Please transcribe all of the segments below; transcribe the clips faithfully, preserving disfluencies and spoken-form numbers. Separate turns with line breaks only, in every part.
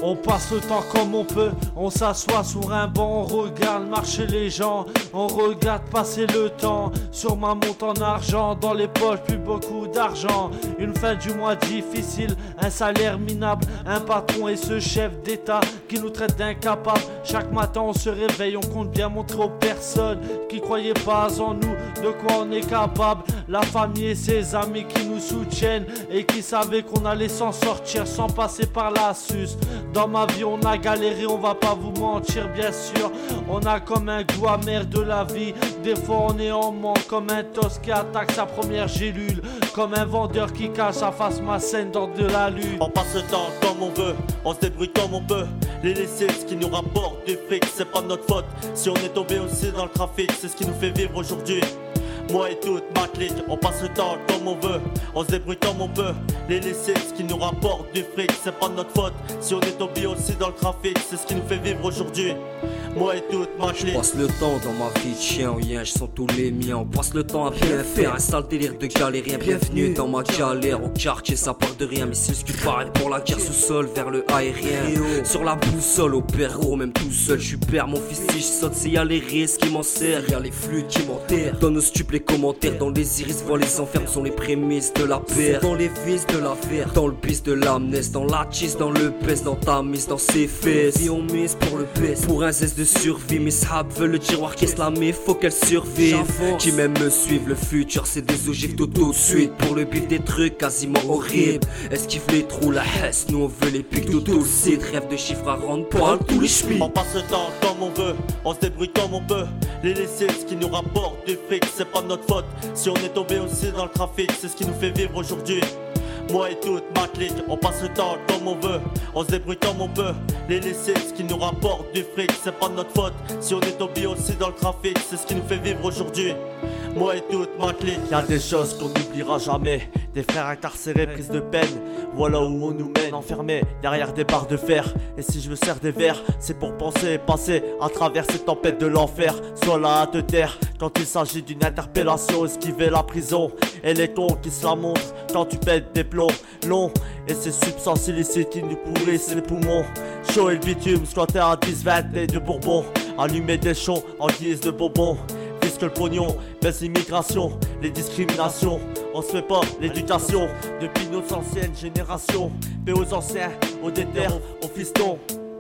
On passe le temps comme on peut, on s'assoit sur un banc, on regarde marcher les gens, on regarde passer le temps. Sur ma montre en argent, dans les poches plus beaucoup d'argent. Une fin du mois difficile, un salaire minable, un patron et ce chef d'état qui nous traite d'incapables. Chaque matin on se réveille, on compte bien montrer aux personnes qui croyaient pas en nous de quoi on est capable. La famille et ses amis qui nous soutiennent et qui savaient qu'on allait s'en sortir sans passer par la suce. Dans ma vie on a galéré, on va pas vous mentir bien sûr. On a comme un goût amer de la vie. Des fois on est en manque, comme un tos qui attaque sa première gélule, comme un vendeur qui cache sa face malsaine dans de la lune.
On passe le temps comme on veut, on se débrouille comme on peut. Les laisser, ce qui nous rapporte du fric, c'est pas notre faute. Si on est tombé aussi dans le trafic, c'est ce qui nous fait vivre aujourd'hui. Moi et toute ma clique, on passe le temps comme on veut, on se débrouille comme on peut. Les laisser, ce qui nous rapporte du fric, c'est pas notre faute. Si on est tombé aussi dans le trafic, c'est ce qui nous fait vivre aujourd'hui. Moi et toute ma clique.
Je passe le temps dans ma vie de chien, rien, je sens tous les miens. On passe le temps à bien faire, un sale délire de galérien. Bienvenue dans ma galère, au quartier ça part de rien. Mais c'est ce qui paraît pour la guerre sous-sol vers le aérien. Sur la boussole au perro, même tout seul, je suis père. Mon fils si je saute, c'est y'a les risques qui m'en servent. Y'a les flux qui m'enterrent. Donne aux stupes les commentaires, dans les iris, voit les enfermes sont les prémices de la paire. Dans les vis de l'affaire, dans le bis de l'amneste, dans la cheese, dans le pèse, dans ta mise, dans ses fesses. Si on mise pour le best, pour un zeste de survie, mes sables veulent le tiroir qu'est-ce la mais faut qu'elle survive. Qui même me suivent, le futur c'est des ogives tout tout de suite. Pour le bif des trucs quasiment horribles. Esquive les trous, la hesse, nous on veut les pics tout tout le site. Rêve de chiffres à rendre poil tous les chemins.
On passe le temps comme on veut, on se débrouille comme on peut. Les laisser, ce qui nous rapporte du fric, c'est pas notre faute. Si on est tombé aussi dans le trafic, c'est ce qui nous fait vivre aujourd'hui. Moi et toute ma clique, on passe le temps comme on veut, on se débrouille comme on peut. Les laisser, ce qui nous rapporte du fric, c'est pas notre faute. Si on est tombé aussi dans le trafic, c'est ce qui nous fait vivre aujourd'hui. Moi et toute ma clique. Y'a des choses qu'on n'oubliera jamais, des frères incarcérés, prise de peine. Voilà où on nous mène, enfermés derrière des barres de fer. Et si je me sers des verres, c'est pour penser et passer à travers ces tempêtes de l'enfer. Sois là à te taire quand il s'agit d'une interpellation, esquiver la prison et les cons qui se la montrent quand tu pètes des plombs longs. Et ces substances illicites qui nous pourrissent les poumons. Chaud et le bitume, squatter à dix vingt et de bourbon. Allumer des chons en guise de bonbons. Que le pognon, baisse l'immigration, les discriminations. On se fait pas l'éducation depuis nos anciennes générations. Paix aux anciens, aux déterres, aux fistons.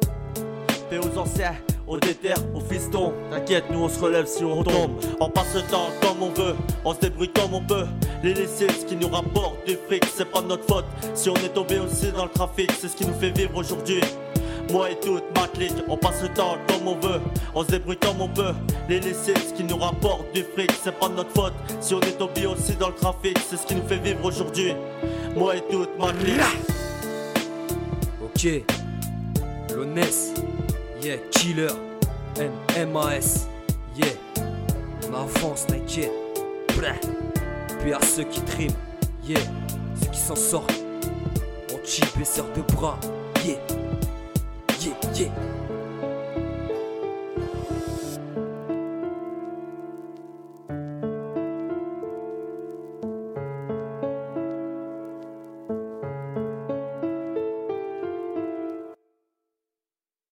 Paix aux anciens, aux déterres, aux fistons. T'inquiète, nous on se relève si on tombe. On passe le temps comme on veut, on se débrouille comme on peut. Les laisser, ce qui nous rapporte du fric, c'est pas notre faute. Si on est tombé aussi dans le trafic, c'est ce qui nous fait vivre aujourd'hui. Moi et toute ma clique, on passe le temps comme on veut, on se débrouille comme on peut. Les laisser, ce qui nous rapporte du fric, c'est pas notre faute. Si on est tombé aussi dans le trafic, c'est ce qui nous fait vivre aujourd'hui. Moi et toute ma clique.
Ok, l'honnête, yeah, killer, M M A S, yeah, on avance, t'inquiète. Puis à ceux qui triment, yeah, ceux qui s'en sortent, on chip et serre de bras, yeah. Yeah, yeah.